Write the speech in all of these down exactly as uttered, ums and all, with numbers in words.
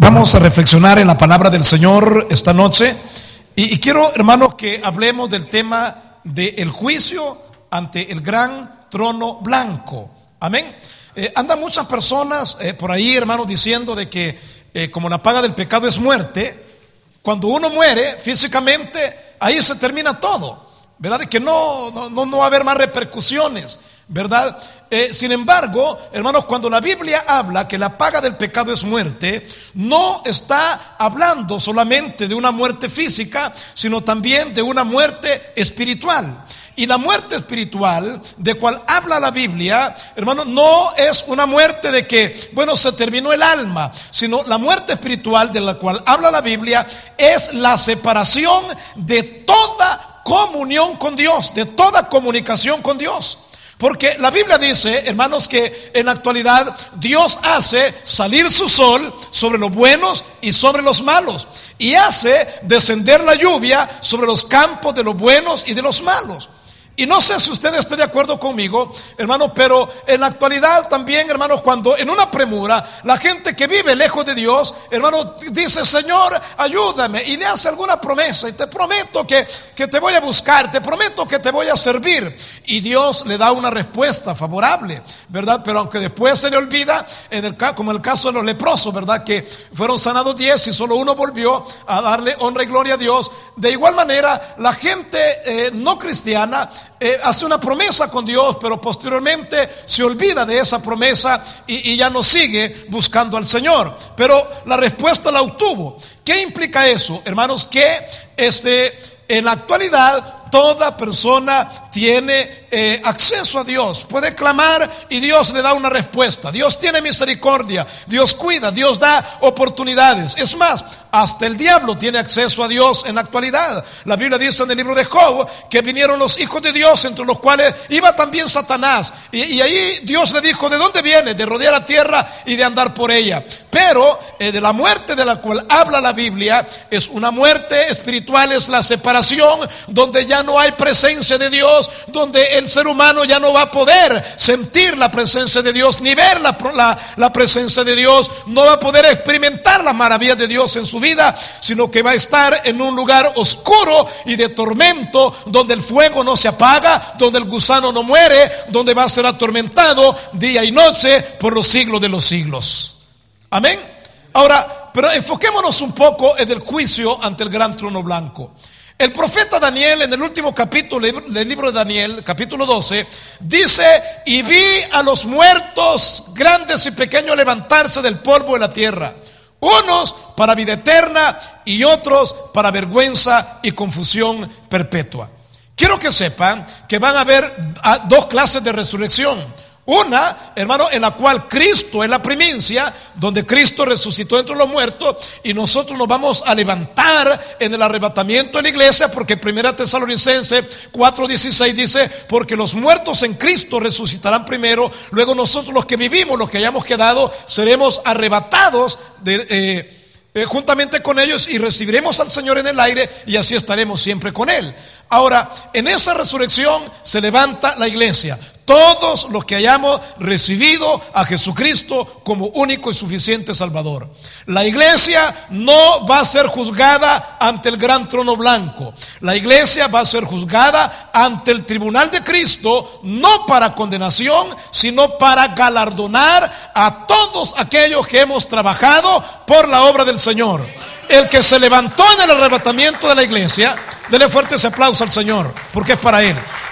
Vamos a reflexionar en la palabra del Señor esta noche y, y quiero, hermanos, que hablemos del tema del juicio ante el gran trono blanco. Amén. Eh, andan muchas personas eh, por ahí, hermanos, diciendo de que eh, como la paga del pecado es muerte, cuando uno muere físicamente, ahí se termina todo, ¿verdad? De que no, no, no va a haber más repercusiones, ¿verdad? Eh, sin embargo, hermanos, cuando la Biblia habla que la paga del pecado es muerte, no está hablando solamente de una muerte física, sino también de una muerte espiritual. Y la muerte espiritual de cual habla la Biblia, hermano, no es una muerte de que, bueno, se terminó el alma, sino la muerte espiritual de la cual habla la Biblia es la separación de toda comunión con Dios, de toda comunicación con Dios. Porque la Biblia dice, hermanos, que en la actualidad Dios hace salir su sol sobre los buenos y sobre los malos, y hace descender la lluvia sobre los campos de los buenos y de los malos. Y no sé si usted esté de acuerdo conmigo, hermano, pero en la actualidad también, hermanos, cuando en una premura la gente que vive lejos de Dios, hermano, dice: Señor, ayúdame, y le hace alguna promesa, y te prometo que, que te voy a buscar, te prometo que te voy a servir, y Dios le da una respuesta favorable, ¿verdad? Pero aunque después se le olvida, en el, como en el caso de los leprosos, ¿verdad? Que fueron sanados diez y solo uno volvió a darle honra y gloria a Dios. De igual manera, la gente eh, no cristiana Eh, hace una promesa con Dios, pero posteriormente se olvida de esa promesa y, y ya no sigue buscando al Señor. Pero la respuesta la obtuvo. ¿Qué implica eso, hermanos? Que este, en la actualidad toda persona tiene eh, acceso a Dios, puede clamar y Dios le da una respuesta. Dios tiene misericordia, Dios cuida, Dios da oportunidades. Es más, hasta el diablo tiene acceso a Dios en la actualidad. La Biblia dice en el libro de Job que vinieron los hijos de Dios, entre los cuales iba también Satanás, y, y ahí Dios le dijo: ¿de dónde viene? De rodear la tierra y de andar por ella. Pero eh, de la muerte de la cual habla la Biblia es una muerte espiritual, es la separación, donde ya no hay presencia de Dios, donde el ser humano ya no va a poder sentir la presencia de Dios, ni ver la, la, la presencia de Dios, no va a poder experimentar las maravillas de Dios en su vida, sino que va a estar en un lugar oscuro y de tormento, donde el fuego no se apaga, donde el gusano no muere, donde va a ser atormentado día y noche por los siglos de los siglos. Amén. Ahora, pero enfoquémonos un poco en el juicio ante el gran trono blanco. El profeta Daniel, en el último capítulo del libro de Daniel, capítulo doce, dice: y vi a los muertos grandes y pequeños levantarse del polvo de la tierra, unos para vida eterna y otros para vergüenza y confusión perpetua. Quiero que sepan que van a haber dos clases de resurrección. Una, hermano, en la cual Cristo es la primicia, donde Cristo resucitó entre los muertos, y nosotros nos vamos a levantar en el arrebatamiento de la iglesia, porque primera Tesalonicenses cuatro dieciséis dice: porque los muertos en Cristo resucitarán primero, luego nosotros los que vivimos, los que hayamos quedado, seremos arrebatados de, eh, eh, juntamente con ellos, y recibiremos al Señor en el aire, y así estaremos siempre con Él. Ahora, en esa resurrección se levanta la iglesia, todos los que hayamos recibido a Jesucristo como único y suficiente Salvador. La iglesia no va a ser juzgada ante el gran trono blanco. La iglesia va a ser juzgada ante el tribunal de Cristo, no para condenación, sino para galardonar a todos aquellos que hemos trabajado por la obra del Señor. El que se levantó en el arrebatamiento de la iglesia, dele fuerte ese aplauso al Señor, porque es para Él.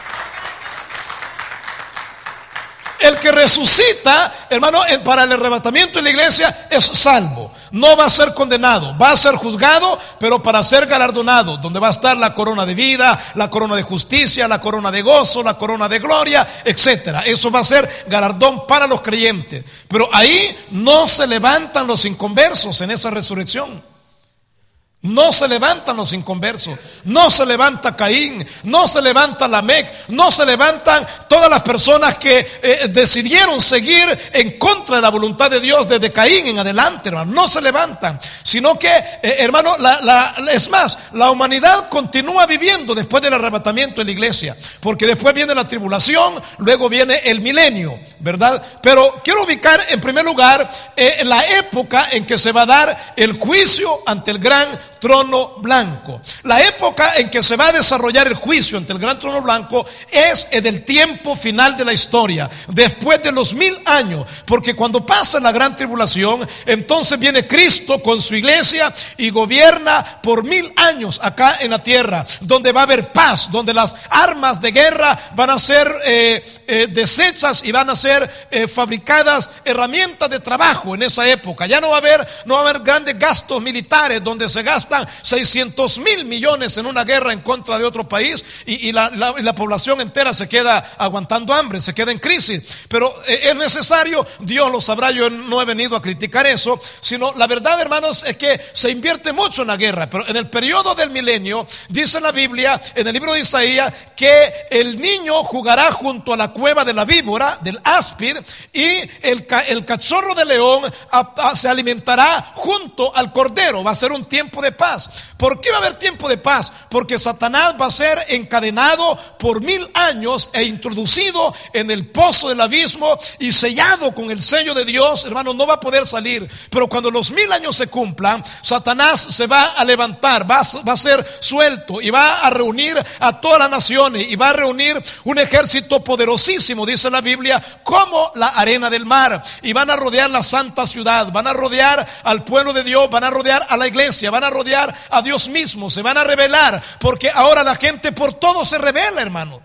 El que resucita, hermano, para el arrebatamiento de la iglesia es salvo. No va a ser condenado, va a ser juzgado, pero para ser galardonado, donde va a estar la corona de vida, la corona de justicia, la corona de gozo, la corona de gloria, etcétera. Eso va a ser galardón para los creyentes. Pero ahí no se levantan los inconversos en esa resurrección. No se levantan los inconversos, no se levanta Caín, no se levanta Lamec, no se levantan todas las personas que eh, decidieron seguir en contra de la voluntad de Dios desde Caín en adelante, hermano. No se levantan, sino que, eh, hermano, la, la, es más, la humanidad continúa viviendo después del arrebatamiento de la iglesia, porque después viene la tribulación, luego viene el milenio, ¿verdad? Pero quiero ubicar en primer lugar eh, la época en que se va a dar el juicio ante el gran trono blanco. La época en que se va a desarrollar el juicio ante el gran trono blanco es en el tiempo final de la historia, después de los mil años, porque cuando pasa la gran tribulación, entonces viene Cristo con su iglesia y gobierna por mil años acá en la tierra, donde va a haber paz, donde las armas de guerra van a ser eh, eh, deshechas y van a ser eh, fabricadas herramientas de trabajo en esa época. Ya no va a haber, no va a haber grandes gastos militares donde se gastan seiscientos mil millones en una guerra en contra de otro país y, y, la, la, y la población entera se queda aguantando hambre, se queda en crisis. Pero eh, es necesario, Dios lo sabrá, yo no he venido a criticar eso, sino la verdad, hermanos, es que se invierte mucho en la guerra. Pero en el periodo del milenio, dice la Biblia, en el libro de Isaías, que el niño jugará junto a la cueva de la víbora, del áspid, y el, el cachorro de león a, a, se alimentará junto al cordero. Va a ser un tiempo de paz. ¿Por qué va a haber tiempo de paz? Porque Satanás va a ser encadenado por mil años e introducido en el pozo del abismo y sellado con el sello de Dios, hermano, no va a poder salir. Pero cuando los mil años se cumplan, Satanás se va a levantar, va a, va a ser suelto y va a reunir a todas las naciones y va a reunir un ejército poderosísimo, dice la Biblia, como la arena del mar, y van a rodear la santa ciudad, van a rodear al pueblo de Dios, van a rodear a la iglesia, van a rodear a Dios mismo, se van a rebelar, porque ahora la gente por todo se rebela, hermano.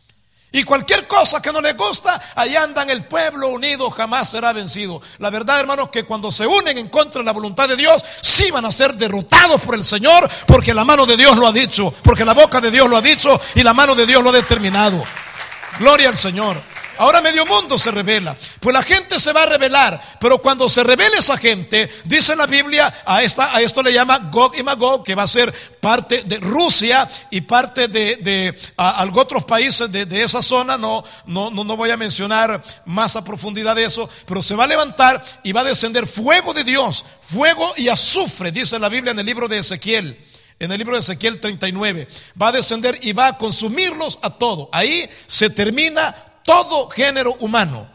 Y cualquier cosa que no le gusta, allá andan, el pueblo unido jamás será vencido. La verdad, hermanos, que cuando se unen en contra de la voluntad de Dios, sí van a ser derrotados por el Señor, porque la mano de Dios lo ha dicho, porque la boca de Dios lo ha dicho y la mano de Dios lo ha determinado. Gloria al Señor. Ahora medio mundo se revela, pues la gente se va a rebelar, pero cuando se revele esa gente, dice la Biblia, a, esta, a esto le llama Gog y Magog, que va a ser parte de Rusia y parte de, de a, a otros países de, de esa zona. No, no, no, no voy a mencionar más a profundidad de eso, pero se va a levantar y va a descender fuego de Dios, fuego y azufre, dice la Biblia en el libro de Ezequiel. En el libro de Ezequiel treinta y nueve, va a descender y va a consumirlos a todo. Ahí se termina todo género humano.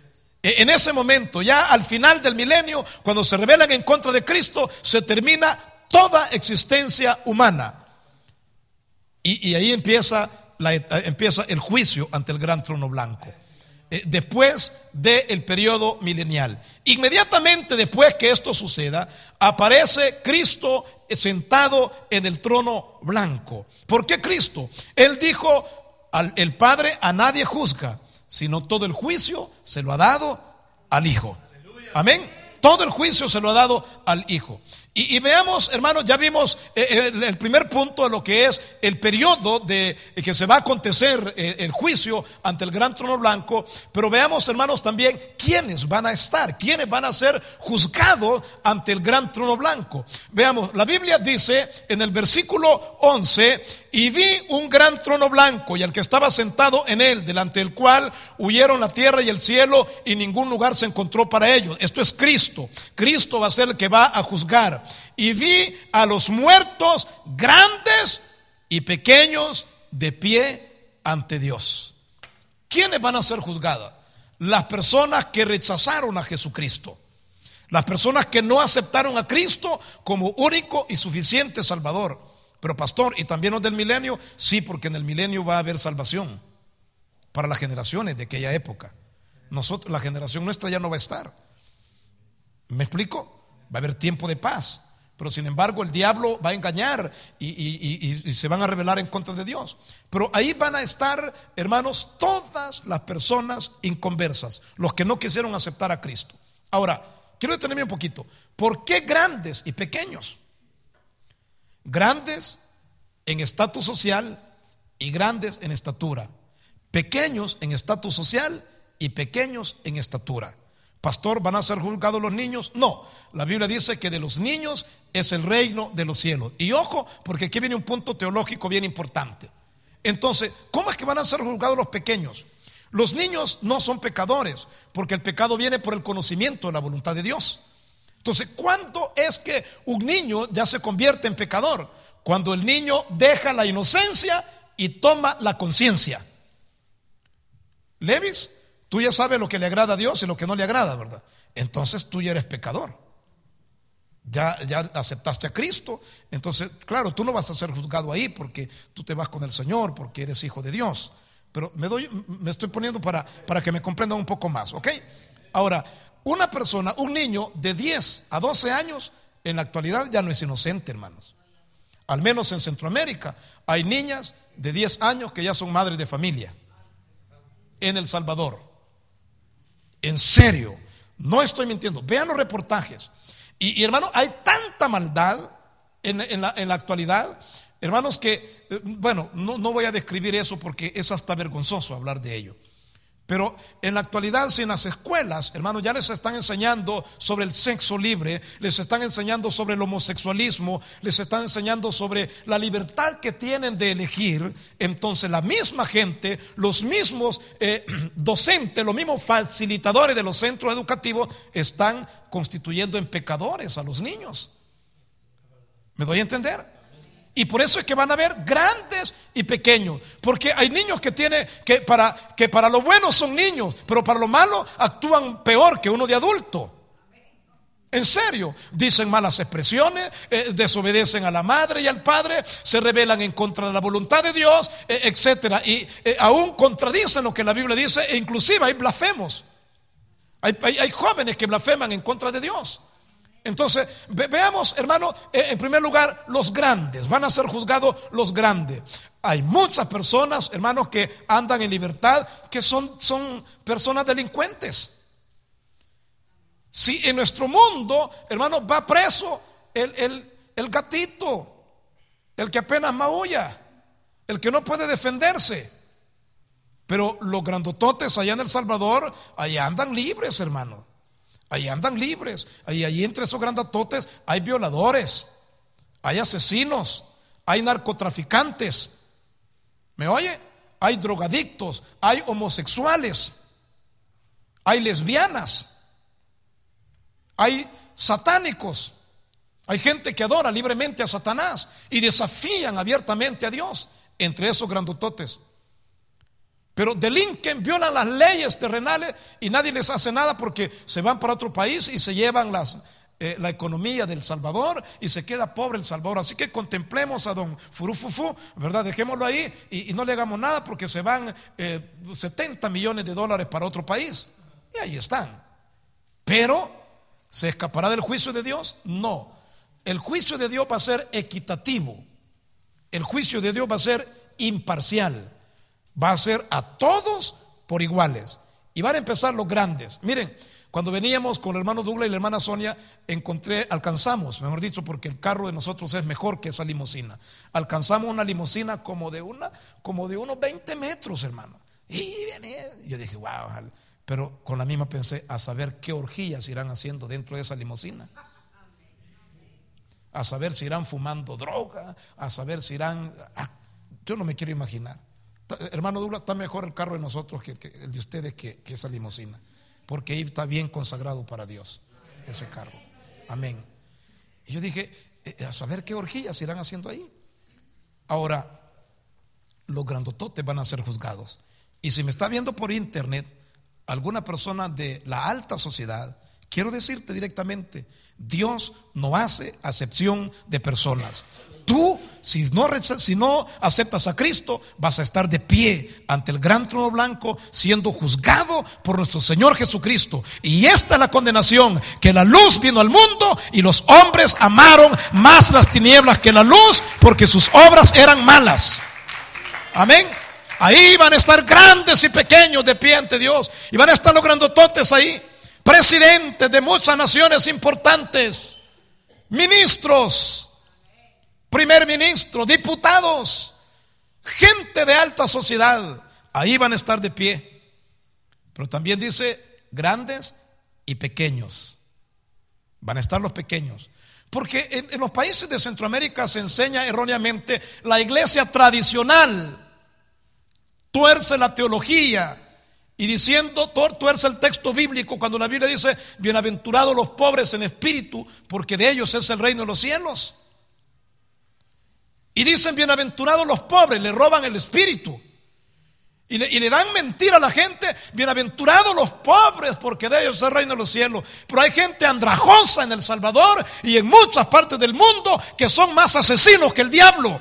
En ese momento, ya al final del milenio, cuando se rebelan en contra de Cristo, se termina toda existencia humana. Y, y ahí empieza, la, empieza el juicio ante el gran trono blanco. Después del periodo milenial, inmediatamente después que esto suceda, aparece Cristo sentado en el trono blanco. ¿Por qué Cristo? Él dijo: al, el Padre a nadie juzga, sino todo el juicio se lo ha dado al Hijo. Amén. Todo el juicio se lo ha dado al Hijo. Y, y veamos, hermanos, ya vimos eh, el, el primer punto de lo que es el periodo de eh, que se va a acontecer eh, el juicio ante el gran trono blanco. Pero veamos, hermanos, también quiénes van a estar, quiénes van a ser juzgados ante el gran trono blanco. Veamos, la Biblia dice en el versículo once: y vi un gran trono blanco y al que estaba sentado en él, delante del cual huyeron la tierra y el cielo, y ningún lugar se encontró para ellos. Esto es Cristo. Cristo va a ser el que va a juzgar. Y vi a los muertos, grandes y pequeños, de pie ante Dios. ¿Quiénes van a ser juzgadas? Las personas que rechazaron a Jesucristo, las personas que no aceptaron a Cristo como único y suficiente Salvador. Pero pastor, ¿y también los del milenio? Sí, porque en el milenio va a haber salvación para las generaciones de aquella época. Nosotros, la generación nuestra ya no va a estar. ¿Me explico? Va a haber tiempo de paz, pero sin embargo el diablo va a engañar y, y, y, y se van a rebelar en contra de Dios. Pero ahí van a estar, hermanos, todas las personas inconversas, los que no quisieron aceptar a Cristo. Ahora, quiero detenerme un poquito. ¿Por qué grandes y pequeños? Grandes en estatus social y grandes en estatura. Pequeños en estatus social y pequeños en estatura. Pastor, ¿van a ser juzgados los niños? No, la Biblia dice que de los niños es el reino de los cielos. Y ojo, porque aquí viene un punto teológico bien importante. Entonces, ¿cómo es que van a ser juzgados los pequeños? Los niños no son pecadores, porque el pecado viene por el conocimiento de la voluntad de Dios. Entonces, ¿cuándo es que un niño ya se convierte en pecador? Cuando el niño deja la inocencia y toma la conciencia. Levis, tú ya sabes lo que le agrada a Dios y lo que no le agrada, ¿verdad? Entonces tú ya eres pecador. Ya, ya aceptaste a Cristo. Entonces, claro, tú no vas a ser juzgado ahí porque tú te vas con el Señor, porque eres hijo de Dios. Pero me doy, me estoy poniendo para, para que me comprendan un poco más, ¿ok? Ahora, una persona, un niño de diez a doce años, en la actualidad ya no es inocente, hermanos. Al menos en Centroamérica hay niñas de diez años que ya son madres de familia. En El Salvador. En serio, no estoy mintiendo. Vean los reportajes. Y, y hermano, hay tanta maldad en, en, la, en la actualidad, hermanos, que, eh, bueno, no, no voy a describir eso porque es hasta vergonzoso hablar de ello. Pero en la actualidad, si en las escuelas, hermanos, ya les están enseñando sobre el sexo libre, les están enseñando sobre el homosexualismo, les están enseñando sobre la libertad que tienen de elegir, entonces la misma gente, los mismos eh, docentes, los mismos facilitadores de los centros educativos están constituyendo en pecadores a los niños. ¿Me doy a entender? Y por eso es que van a haber grandes y pequeños, porque hay niños que tienen que para que para lo bueno son niños, pero para lo malo actúan peor que uno de adulto. En serio, dicen malas expresiones, eh, desobedecen a la madre y al padre, se rebelan en contra de la voluntad de Dios, eh, etcétera. Y eh, aún contradicen lo que la Biblia dice, e inclusive hay blasfemos. Hay, hay, hay jóvenes que blasfeman en contra de Dios. Entonces, ve, veamos, hermano, eh, en primer lugar, los grandes. Van a ser juzgados los grandes. Hay muchas personas, hermanos, que andan en libertad, que son, son personas delincuentes. Si en nuestro mundo, hermano, va preso el, el, el gatito, el que apenas maulla, el que no puede defenderse. Pero los grandototes allá en El Salvador, allá andan libres, hermano. Ahí andan libres. Ahí, ahí entre esos grandototes hay violadores, hay asesinos, hay narcotraficantes. ¿Me oye? Hay drogadictos, hay homosexuales, hay lesbianas, hay satánicos, hay gente que adora libremente a Satanás y desafían abiertamente a Dios entre esos grandototes. Pero delinquen, violan las leyes terrenales y nadie les hace nada porque se van para otro país y se llevan las, eh, la economía del Salvador y se queda pobre El Salvador. Así que contemplemos a don Furufufu, ¿verdad? Dejémoslo ahí y, y no le hagamos nada porque se van eh, setenta millones de dólares para otro país. Y ahí están. Pero, ¿se escapará del juicio de Dios? No. El juicio de Dios va a ser equitativo. El juicio de Dios va a ser imparcial. Va a ser a todos por iguales. Y van a empezar los grandes. Miren, cuando veníamos con el hermano Douglas y la hermana Sonia, encontré, alcanzamos, mejor dicho, porque el carro de nosotros es mejor que esa limusina. Alcanzamos una limusina como de una, como de unos veinte metros, hermano. Y viene, yo dije, wow, pero con la misma pensé, a saber qué orgías irán haciendo dentro de esa limusina. A saber si irán fumando droga, a saber si irán, ah, yo no me quiero imaginar. Hermano Douglas, está mejor el carro de nosotros que, que el de ustedes que, que esa limusina, porque ahí está bien consagrado para Dios ese carro. Amén. Y yo dije, a saber qué orgías irán haciendo ahí. Ahora, los grandototes van a ser juzgados. Y si me está viendo por internet alguna persona de la alta sociedad, quiero decirte directamente, Dios no hace acepción de personas. Tú, si no, si no aceptas a Cristo, vas a estar de pie ante el gran trono blanco, siendo juzgado por nuestro Señor Jesucristo. Y esta es la condenación, que la luz vino al mundo y los hombres amaron más las tinieblas que la luz, porque sus obras eran malas. Amén. Ahí van a estar grandes y pequeños de pie ante Dios, y van a estar los grandototes ahí, presidentes de muchas naciones importantes, ministros, primer ministro, diputados, gente de alta sociedad. Ahí van a estar de pie. Pero también dice grandes y pequeños. Van a estar los pequeños. Porque en, en los países de Centroamérica se enseña erróneamente la iglesia tradicional. Tuerce la teología y diciendo, tuerce el texto bíblico cuando la Biblia dice: bienaventurados los pobres en espíritu, porque de ellos es el reino de los cielos. Y dicen bienaventurados los pobres, le roban el espíritu y le, y le dan mentira a la gente: bienaventurados los pobres, porque de ellos es el reino de los cielos. Pero hay gente andrajosa en El Salvador y en muchas partes del mundo que son más asesinos que el diablo,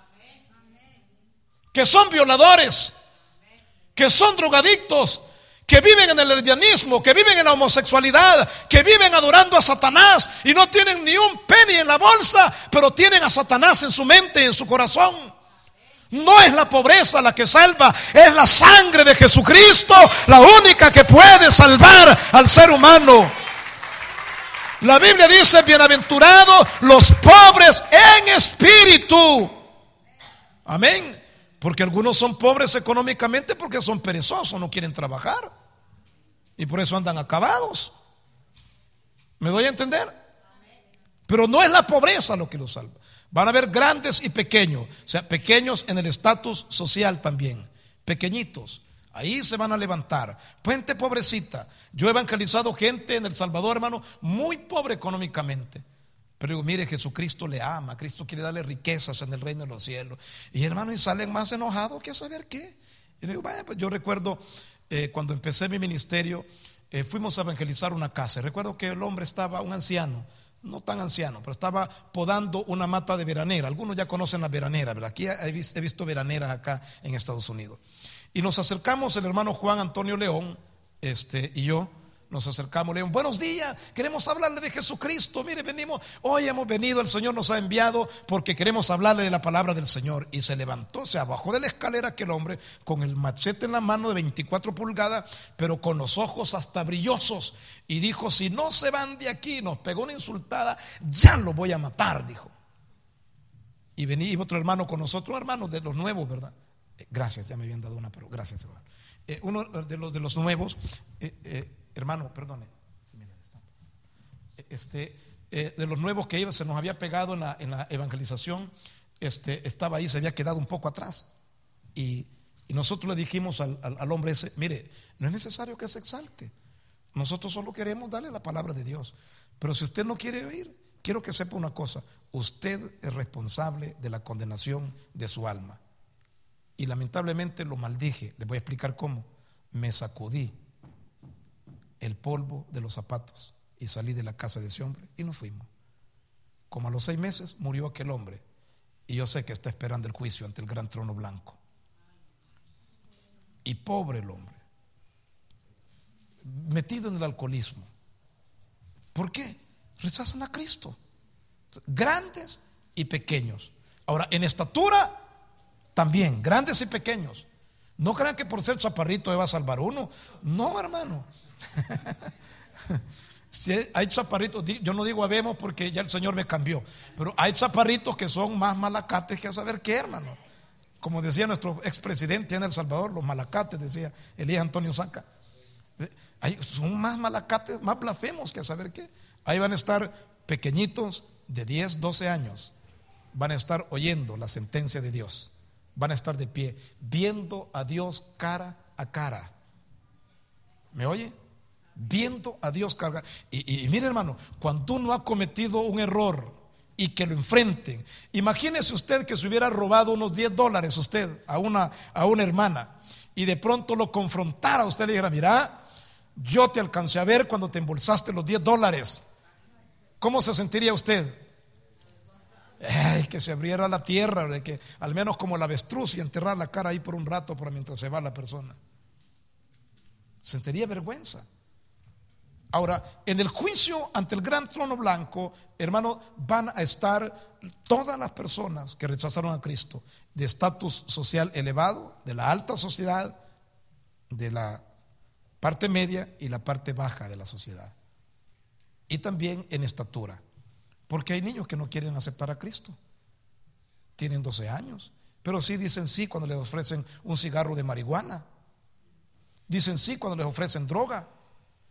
que son violadores, que son drogadictos, que viven en el lesbianismo, que viven en la homosexualidad, que viven adorando a Satanás y no tienen ni un penny en la bolsa, pero tienen a Satanás en su mente y en su corazón. No es la pobreza la que salva, es la sangre de Jesucristo la única que puede salvar al ser humano. La Biblia dice: bienaventurados los pobres en espíritu. Amén. Porque algunos son pobres económicamente porque son perezosos, no quieren trabajar y por eso andan acabados. ¿Me doy a entender? Pero no es la pobreza lo que los salva. Van a haber grandes y pequeños, o sea, pequeños en el estatus social también, pequeñitos. Ahí se van a levantar. Gente pobrecita. Yo he evangelizado gente en El Salvador, hermano, muy pobre económicamente. Pero digo: mire, Jesucristo le ama, Cristo quiere darle riquezas en el reino de los cielos. Y hermano, y salen más enojados que a saber qué. Y digo: vaya, pues yo recuerdo eh, cuando empecé mi ministerio, eh, fuimos a evangelizar una casa. Recuerdo que el hombre estaba, un anciano, no tan anciano, pero estaba podando una mata de veranera. Algunos ya conocen la veranera, ¿verdad? Aquí he visto, he visto veraneras acá en Estados Unidos. Y nos acercamos, el hermano Juan Antonio León este, y yo. Nos acercamos, le digo: buenos días, queremos hablarle de Jesucristo. Mire, venimos, hoy hemos venido, el Señor nos ha enviado porque queremos hablarle de la palabra del Señor. Y se levantó, se bajó de la escalera aquel hombre con el machete en la mano de veinticuatro pulgadas, pero con los ojos hasta brillosos, y dijo: si no se van de aquí, nos pegó una insultada, ya lo voy a matar, dijo. Y venía otro hermano con nosotros, hermanos de los nuevos, ¿verdad? Eh, gracias, ya me habían dado una, pero gracias, hermano. Eh, uno de los, de los nuevos, eh, eh, hermano, perdone, este, eh, de los nuevos que iba, se nos había pegado en la, en la evangelización, este, estaba ahí, se había quedado un poco atrás. Y, y nosotros le dijimos al, al, al hombre ese: mire, no es necesario que se exalte, nosotros solo queremos darle la palabra de Dios. Pero si usted no quiere oír, quiero que sepa una cosa: usted es responsable de la condenación de su alma. Y lamentablemente lo maldije. Les voy a explicar cómo. Me sacudí el polvo de los zapatos y salí de la casa de ese hombre y nos fuimos. Como a los seis meses murió aquel hombre, y yo sé que está esperando el juicio ante el gran trono blanco. Y pobre el hombre, metido en el alcoholismo. ¿Por qué? Rechazan a Cristo. Grandes y pequeños. Ahora, en estatura también, grandes y pequeños. No crean que por ser chaparrito me va a salvar uno. No, hermano. Si hay chaparritos, yo no digo habemos porque ya el Señor me cambió, pero hay chaparritos que son más malacates que a saber qué, hermano. Como decía nuestro expresidente en El Salvador, los malacates, decía Elías Antonio Saca. Hay, son más malacates, más blasfemos que a saber qué. Ahí van a estar pequeñitos de diez, doce años. Van a estar oyendo la sentencia de Dios. Van a estar de pie, viendo a Dios cara a cara. ¿Me oye? Viendo a Dios cara a cara. Y, y, y mire, hermano, cuando uno ha cometido un error y que lo enfrenten, imagínese usted que se hubiera robado unos diez dólares usted a una, a una hermana, y de pronto lo confrontara a usted y le dijera: mira, yo te alcancé a ver cuando te embolsaste los diez dólares. ¿Cómo se sentiría usted? Ay, que se abriera la tierra, de que al menos como el avestruz, y enterrar la cara ahí por un rato para mientras se va la persona. Sentiría vergüenza. Ahora, en el juicio ante el gran trono blanco, hermano, van a estar todas las personas que rechazaron a Cristo, de estatus social elevado, de la alta sociedad, de la parte media y la parte baja de la sociedad, y también en estatura. Porque hay niños que no quieren aceptar a Cristo. Tienen doce años, pero sí dicen sí cuando les ofrecen un cigarro de marihuana. Dicen sí cuando les ofrecen droga.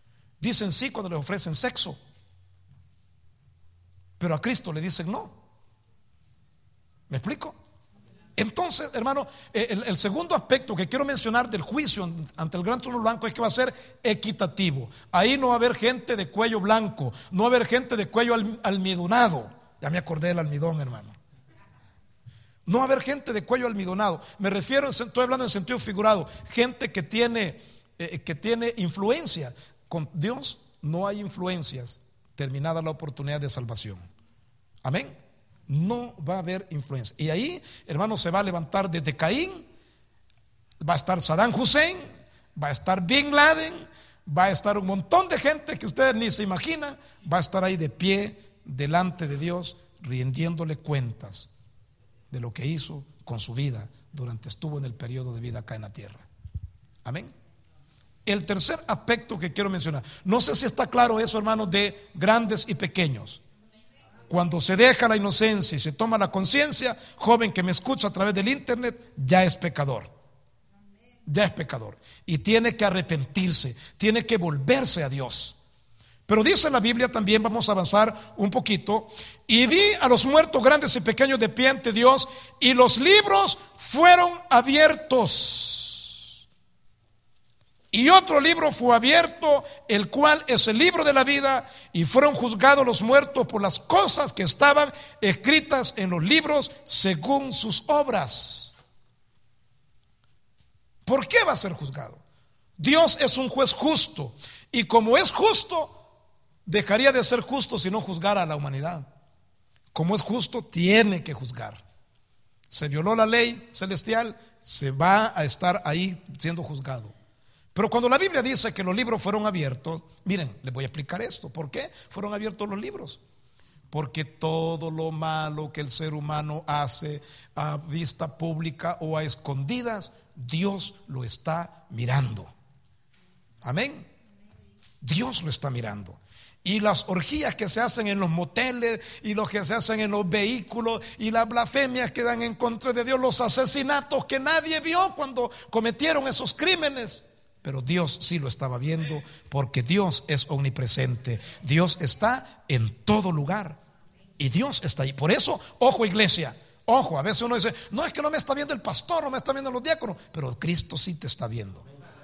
dicen sí cuando les ofrecen sexo, pero a Cristo le dicen no. ¿Me explico? Entonces, hermano, el, el segundo aspecto que quiero mencionar del juicio ante el gran trono blanco es que va a ser equitativo. Ahí no va a haber gente de cuello blanco, no va a haber gente de cuello almidonado. Ya me acordé del almidón, hermano. No va a haber gente de cuello almidonado. Me refiero, estoy hablando en sentido figurado, gente que tiene, eh, que tiene influencia. Con Dios no hay influencias terminada la oportunidad de salvación. Amén. No va a haber influencia. Y ahí, hermano, se va a levantar desde Caín, va a estar Saddam Hussein, va a estar Bin Laden, va a estar un montón de gente que ustedes ni se imaginan, va a estar ahí de pie delante de Dios, rindiéndole cuentas de lo que hizo con su vida durante estuvo en el periodo de vida acá en la tierra. Amén. El tercer aspecto que quiero mencionar, no sé si está claro eso, hermanos, de grandes y pequeños. Cuando se deja la inocencia y se toma la conciencia, joven que me escucha a través del internet, ya es pecador. Ya es pecador. Y tiene que arrepentirse, tiene que volverse a Dios. Pero dice la Biblia también, vamos a avanzar un poquito, y vi a los muertos grandes y pequeños de pie ante Dios, y los libros fueron abiertos. Y otro libro fue abierto, el cual es el libro de la vida, y fueron juzgados los muertos por las cosas que estaban escritas en los libros según sus obras. ¿Por qué va a ser juzgado? Dios es un juez justo, y como es justo, dejaría de ser justo si no juzgara a la humanidad. Como es justo, tiene que juzgar. Se violó la ley celestial, se va a estar ahí siendo juzgado. Pero cuando la Biblia dice que los libros fueron abiertos, miren, les voy a explicar esto. ¿Por qué fueron abiertos los libros? Porque todo lo malo que el ser humano hace a vista pública o a escondidas, Dios lo está mirando. Amén. Dios lo está mirando. Y las orgías que se hacen en los moteles, y lo que se hacen en los vehículos, y las blasfemias que dan en contra de Dios, los asesinatos que nadie vio cuando cometieron esos crímenes. Pero Dios sí lo estaba viendo, porque Dios es omnipresente. Dios está en todo lugar y Dios está ahí. Por eso, ojo, iglesia, ojo, a veces uno dice, no, es que no me está viendo el pastor, no me está viendo los diáconos, pero Cristo sí te está viendo.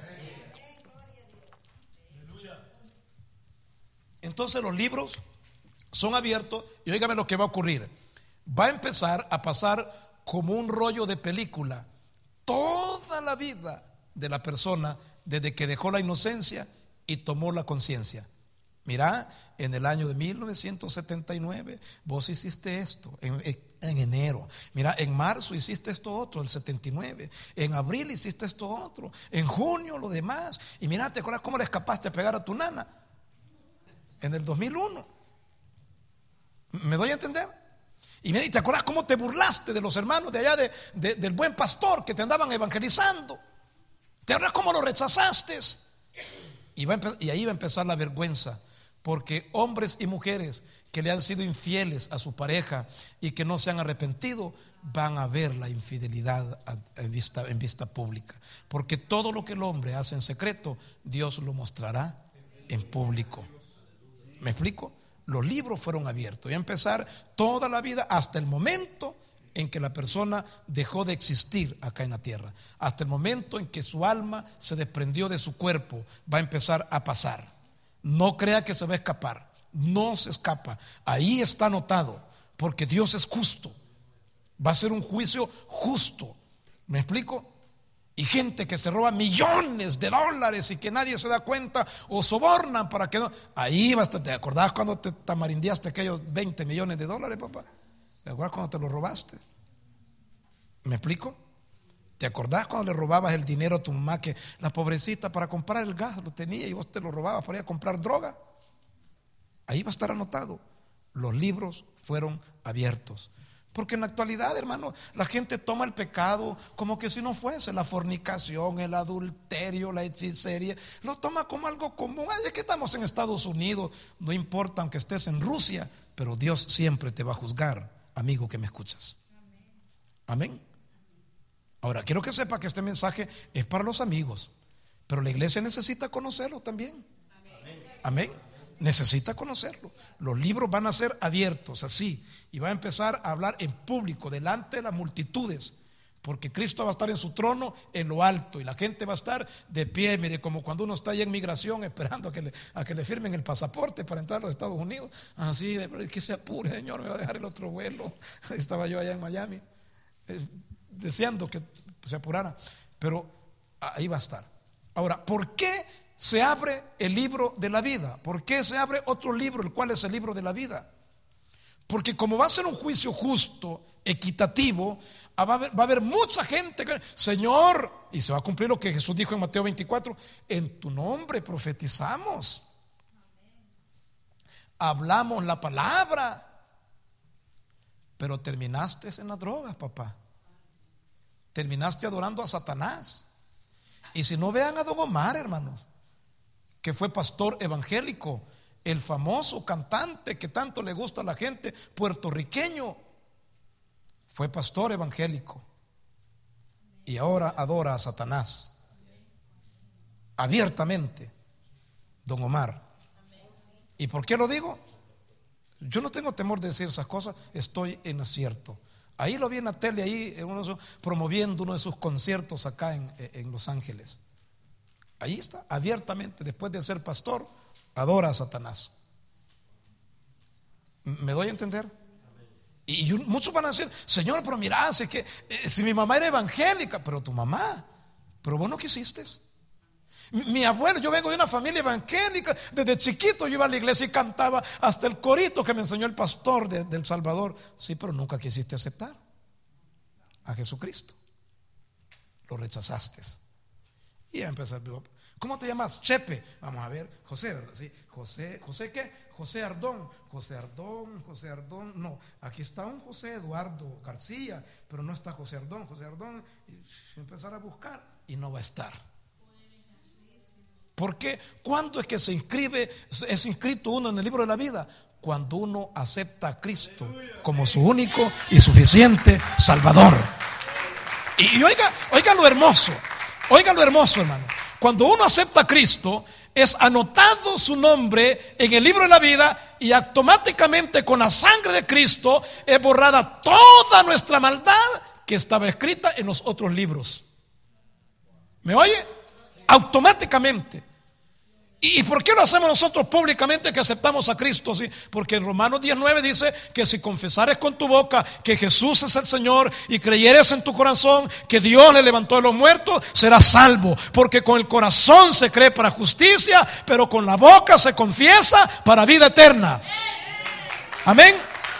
Entonces los libros son abiertos, y óigame lo que va a ocurrir. Va a empezar a pasar como un rollo de película toda la vida de la persona, desde que dejó la inocencia y tomó la conciencia. Mira, en el año de mil novecientos setenta y nueve vos hiciste esto en, en enero. Mira, en marzo hiciste esto otro, el setenta y nueve. En abril hiciste esto otro. En junio lo demás. Y mira, ¿te acuerdas cómo le escapaste a pegar a tu nana? En el dos mil uno. ¿Me doy a entender? Y mira, ¿y te acuerdas cómo te burlaste de los hermanos de allá de, de, del buen pastor que te andaban evangelizando? ¿Te acuerdas cómo lo rechazaste? Y, va a, y ahí va a empezar la vergüenza, porque hombres y mujeres que le han sido infieles a su pareja y que no se han arrepentido, van a ver la infidelidad en vista, en vista pública. Porque todo lo que el hombre hace en secreto, Dios lo mostrará en público. ¿Me explico? Los libros fueron abiertos y a empezar toda la vida hasta el momento en que la persona dejó de existir acá en la tierra, hasta el momento en que su alma se desprendió de su cuerpo, va a empezar a pasar. No crea que se va a escapar, no se escapa. Ahí está anotado, porque Dios es justo. Va a ser un juicio justo. ¿Me explico? Y gente que se roba millones de dólares y que nadie se da cuenta, o sobornan para que no. Ahí va a estar. ¿Te acordás cuando te tamarindeaste aquellos veinte millones de dólares, papá? ¿Te acuerdas cuando te lo robaste? ¿Me explico? ¿Te acordás cuando le robabas el dinero a tu mamá, que la pobrecita para comprar el gas lo tenía y vos te lo robabas para ir a comprar droga? Ahí va a estar anotado. Los libros fueron abiertos. Porque en la actualidad, hermano, la gente toma el pecado como que si no fuese la fornicación, el adulterio, la hechicería, lo toma como algo común. Ay, es que estamos en Estados Unidos, no importa aunque estés en Rusia, pero Dios siempre te va a juzgar, amigo que me escuchas. Amén. Ahora, quiero que sepa que este mensaje es para los amigos, pero la iglesia necesita conocerlo también. Amén. Necesita conocerlo. Los libros van a ser abiertos así y va a empezar a hablar en público delante de las multitudes, porque Cristo va a estar en su trono en lo alto y la gente va a estar de pie. Mire, como cuando uno está allá en migración esperando a que le, a que le firmen el pasaporte para entrar a los Estados Unidos. Así, que se apure, Señor, me va a dejar el otro vuelo. Estaba yo allá en Miami eh, deseando que se apurara, pero ahí va a estar. Ahora, ¿por qué se abre el libro de la vida? ¿Por qué se abre otro libro, el cual es el libro de la vida? Porque como va a ser un juicio justo, equitativo, va a haber, va a haber mucha gente que, Señor, y se va a cumplir lo que Jesús dijo en Mateo veinticuatro: en tu nombre profetizamos, hablamos la palabra, pero terminaste en las drogas, papá. Terminaste adorando a Satanás. Y si no, vean a Don Omar, hermanos, que fue pastor evangélico, el famoso cantante que tanto le gusta a la gente, puertorriqueño, fue pastor evangélico y ahora adora a Satanás abiertamente, Don Omar. ¿Y por qué lo digo? Yo no tengo temor de decir esas cosas, estoy en acierto. Ahí lo vi en la tele, ahí en uno de sus, promoviendo uno de sus conciertos acá en, en Los Ángeles. Ahí está, abiertamente, después de ser pastor, adora a Satanás. ¿Me doy a entender? Y, y muchos van a decir: Señor, pero mira, sé que eh, si mi mamá era evangélica. Pero tu mamá, pero vos no quisiste. Mi, mi abuelo, yo vengo de una familia evangélica. Desde chiquito yo iba a la iglesia y cantaba hasta el corito que me enseñó el pastor de, de El Salvador. Sí, pero nunca quisiste aceptar a Jesucristo. Lo rechazaste. Y empezó: ¿cómo te llamas? Chepe. Vamos a ver, José, ¿verdad? Sí, José, ¿José qué? José Ardón, José Ardón, José Ardón. No, aquí está un José Eduardo García, pero no está José Ardón, José Ardón. Y empezar a buscar y no va a estar. ¿Por qué? ¿Cuándo es que se inscribe, es inscrito uno en el libro de la vida? Cuando uno acepta a Cristo como su único y suficiente Salvador. Y, y oiga, oiga lo hermoso, oiga lo hermoso, hermano. Cuando uno acepta a Cristo, es anotado su nombre en el libro de la vida y automáticamente con la sangre de Cristo es borrada toda nuestra maldad que estaba escrita en los otros libros. ¿Me oye? Automáticamente. ¿Y por qué lo hacemos nosotros públicamente, que aceptamos a Cristo? ¿Sí? Porque en Romanos diez nueve dice que si confesares con tu boca que Jesús es el Señor y creyeres en tu corazón que Dios le levantó de los muertos, serás salvo. Porque con el corazón se cree para justicia, pero con la boca se confiesa para vida eterna. Amén.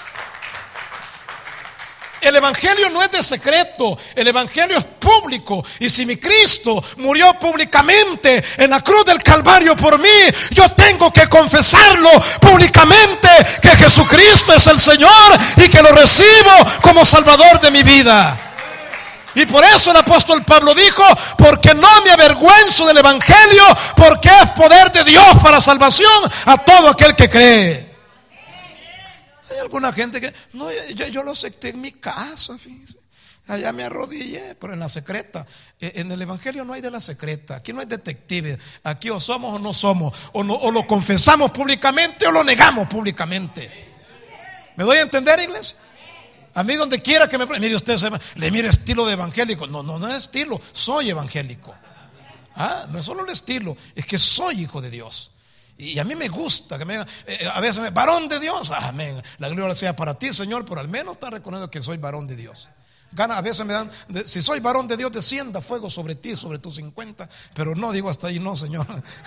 El evangelio no es de secreto, el evangelio es público. Y si mi Cristo murió públicamente en la cruz del Calvario por mí, yo tengo que confesarlo públicamente, que Jesucristo es el Señor y que lo recibo como Salvador de mi vida. Y por eso el apóstol Pablo dijo: porque no me avergüenzo del evangelio, porque es poder de Dios para salvación a todo aquel que cree. Hay alguna gente que no, yo, yo lo acepté en mi casa, fíjense. Allá me arrodillé, pero en la secreta. En el evangelio no hay de la secreta. Aquí no hay detectives. Aquí o somos o no somos, o, no, o lo confesamos públicamente o lo negamos públicamente. ¿Me doy a entender, iglesia? A mí donde quiera que me... Mire usted, se, le mire estilo de evangélico. No, no, no es estilo, soy evangélico. ¿Ah? No es solo el estilo, es que soy hijo de Dios. Y a mí me gusta que me digan, eh, a veces me, varón de Dios, amén, la gloria sea para ti, Señor, pero al menos está reconociendo que soy varón de Dios. Gana, a veces me dan, de, si soy varón de Dios, descienda fuego sobre ti, sobre tus cincuenta, pero no digo hasta ahí, no, Señor.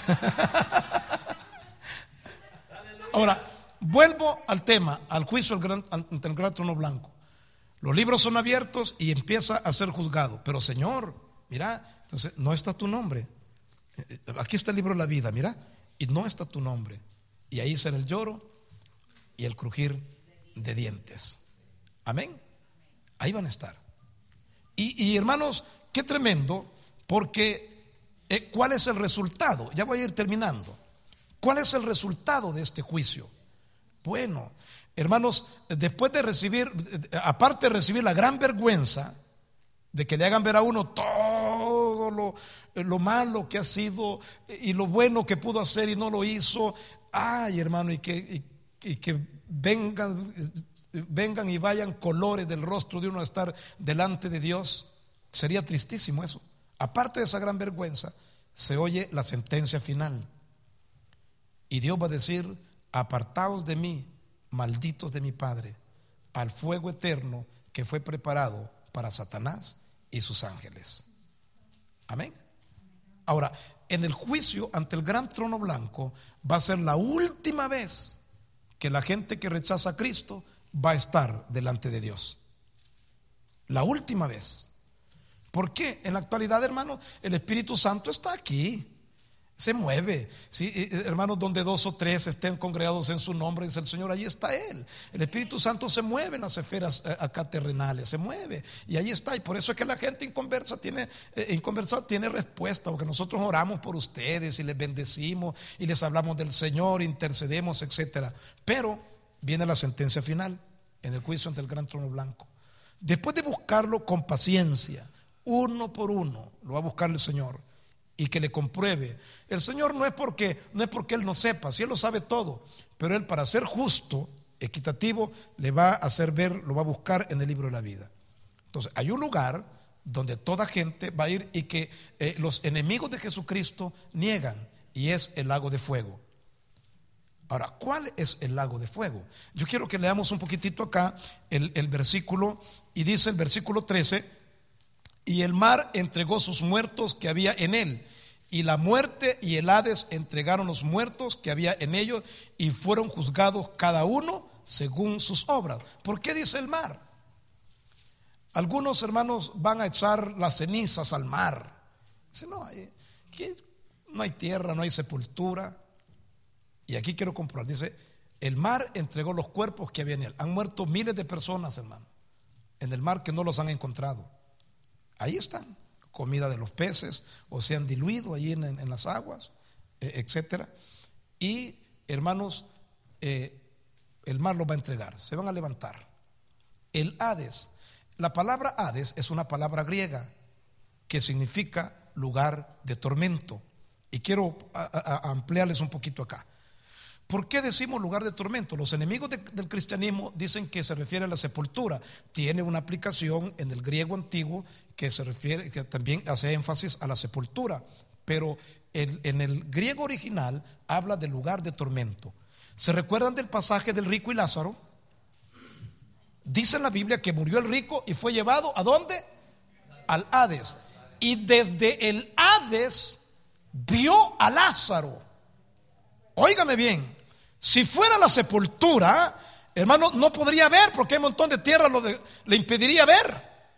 Ahora, vuelvo al tema, al juicio ante el gran trono blanco. Los libros son abiertos y empieza a ser juzgado, pero Señor, mira, entonces no está tu nombre. Aquí está el libro de la vida, mira. Y no está tu nombre. Y ahí será el lloro y el crujir de dientes. Amén. Ahí van a estar. Y, y hermanos, qué tremendo. Porque eh, ¿cuál es el resultado? Ya voy a ir terminando. ¿Cuál es el resultado de este juicio? Bueno, hermanos, después de recibir, aparte de recibir la gran vergüenza de que le hagan ver a uno todo lo, lo malo que ha sido y lo bueno que pudo hacer y no lo hizo. Ay, hermano, y que, y, y que vengan, vengan y vayan colores del rostro de uno a estar delante de Dios. Sería tristísimo eso. Aparte de esa gran vergüenza, se oye la sentencia final. Y Dios va a decir: apartaos de mí, malditos de mi Padre, al fuego eterno que fue preparado para Satanás y sus ángeles. Amén. Ahora, en el juicio ante el gran trono blanco va a ser la última vez que la gente que rechaza a Cristo va a estar delante de Dios. La última vez. ¿Por qué? En la actualidad, hermano, el Espíritu Santo está aquí. Se mueve, ¿sí? Hermanos, donde dos o tres estén congregados en su nombre, dice el Señor, allí está Él. El Espíritu Santo se mueve en las esferas acá terrenales, se mueve y ahí está. Y por eso es que la gente inconversa tiene, eh, inconversa tiene respuesta, porque nosotros oramos por ustedes y les bendecimos y les hablamos del Señor, intercedemos, etcétera. Pero viene la sentencia final en el juicio ante el gran trono blanco. Después de buscarlo con paciencia, uno por uno, lo va a buscar el Señor. Y que le compruebe. El Señor no es porque no es porque Él no sepa, si Él lo sabe todo, pero Él, para ser justo, equitativo, le va a hacer ver, lo va a buscar en el libro de la vida. Entonces hay un lugar donde toda gente va a ir y que eh, los enemigos de Jesucristo niegan, y es el lago de fuego. Ahora, ¿cuál es el lago de fuego? Yo quiero que leamos un poquitito acá el, el versículo, y dice el versículo trece: y el mar entregó sus muertos que había en él, y la muerte y el Hades entregaron los muertos que había en ellos, y fueron juzgados cada uno según sus obras. ¿Por qué dice el mar? Algunos hermanos van a echar las cenizas al mar. Dicen: no, aquí no hay tierra, no hay sepultura. Y aquí quiero comprobar, dice: el mar entregó los cuerpos que había en él. Han muerto miles de personas, hermano, en el mar, que no los han encontrado. Ahí están, comida de los peces, o se han diluido ahí en, en las aguas, eh, etcétera. Y hermanos, eh, el mar los va a entregar, se van a levantar. El Hades, la palabra Hades es una palabra griega que significa lugar de tormento. Y quiero a, a, a ampliarles un poquito acá. ¿Por qué decimos lugar de tormento? Los enemigos de, del cristianismo dicen que se refiere a la sepultura. Tiene una aplicación en el griego antiguo que se refiere, que también hace énfasis a la sepultura, pero el, en el griego original habla de lugar de tormento. ¿Se recuerdan del pasaje del rico y Lázaro? Dice en la Biblia que murió el rico y fue llevado ¿a dónde? Al Hades. Y desde el Hades vio a Lázaro. Óigame bien, si fuera la sepultura, hermano, no podría ver, porque hay un montón de tierra lo de, le impediría ver.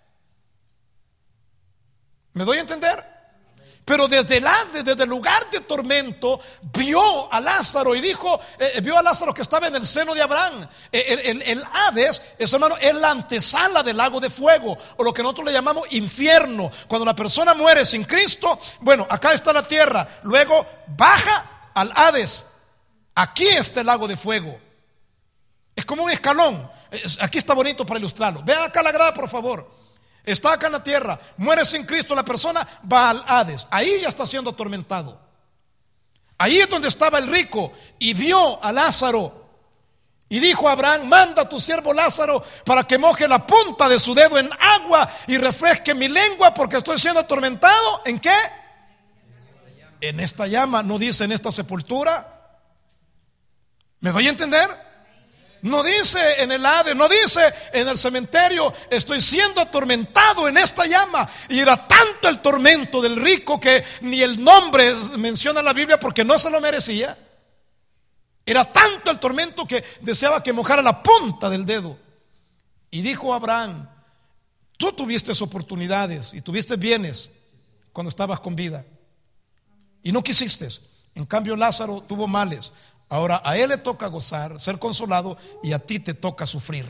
¿Me doy a entender? Pero desde el Hades, desde el lugar de tormento, vio a Lázaro y dijo, eh, vio a Lázaro que estaba en el seno de Abraham. El, el, el Hades, es, hermano, es la antesala del lago de fuego, o lo que nosotros le llamamos infierno. Cuando la persona muere sin Cristo, bueno, acá está la tierra, luego baja al Hades. Aquí está el lago de fuego. Es como un escalón. Aquí está bonito para ilustrarlo. Vean acá la grada, por favor. Está acá en la tierra, muere sin Cristo la persona, va al Hades. Ahí ya está siendo atormentado. Ahí es donde estaba el rico y vio a Lázaro y dijo a Abraham: manda a tu siervo Lázaro para que moje la punta de su dedo en agua y refresque mi lengua, porque estoy siendo atormentado. ¿En qué? En esta llama. No dice en esta sepultura. ¿Me doy a entender? No dice en el Hades, no dice en el cementerio. Estoy siendo atormentado en esta llama. Y era tanto el tormento del rico que ni el nombre menciona la Biblia, porque no se lo merecía. Era tanto el tormento que deseaba que mojara la punta del dedo. Y dijo a Abraham: tú tuviste oportunidades y tuviste bienes cuando estabas con vida y no quisiste. En cambio Lázaro tuvo males. Ahora a él le toca gozar, ser consolado, y a ti te toca sufrir.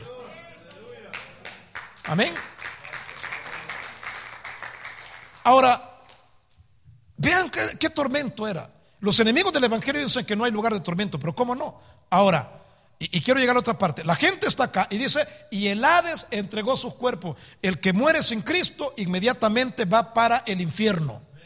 Amén. Ahora, vean qué, qué tormento era. Los enemigos del evangelio dicen que no hay lugar de tormento, pero ¿cómo no? Ahora, y, y quiero llegar a otra parte. La gente está acá y dice: y el Hades entregó sus cuerpos. El que muere sin Cristo inmediatamente va para el infierno.